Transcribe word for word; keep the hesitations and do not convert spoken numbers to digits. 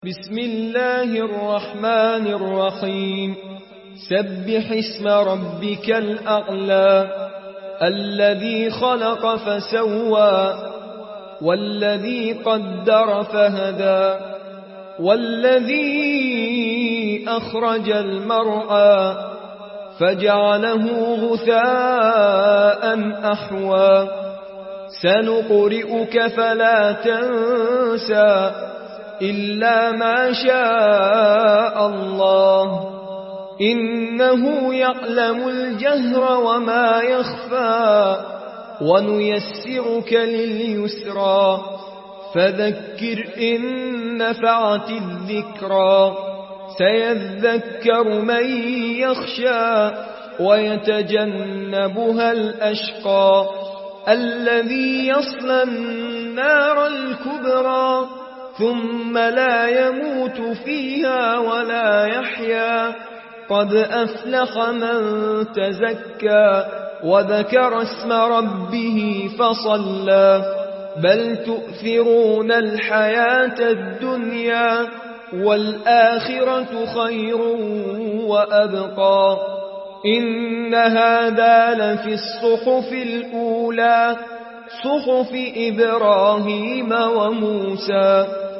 بسم الله الرحمن الرحيم سبح اسم ربك الأعلى الذي خلق فسوى والذي قدر فهدى والذي أخرج المرعى فجعله غثاء أحوى سنقرئك فلا تنسى إلا ما شاء الله إنه يعلم الجهر وما يخفى ونيسرك لليسرى فذكر إن نفعت الذكرى سيذكر من يخشى ويتجنبها الأشقى الذي يصلى النار الكبرى ثم لا يموت فيها ولا يحيا قد أفلح من تزكى وذكر اسم ربه فصلى بل تؤثرون الحياة الدنيا والآخرة خير وأبقى إن هذا لفي الصحف الأولى صحف إبراهيم وموسى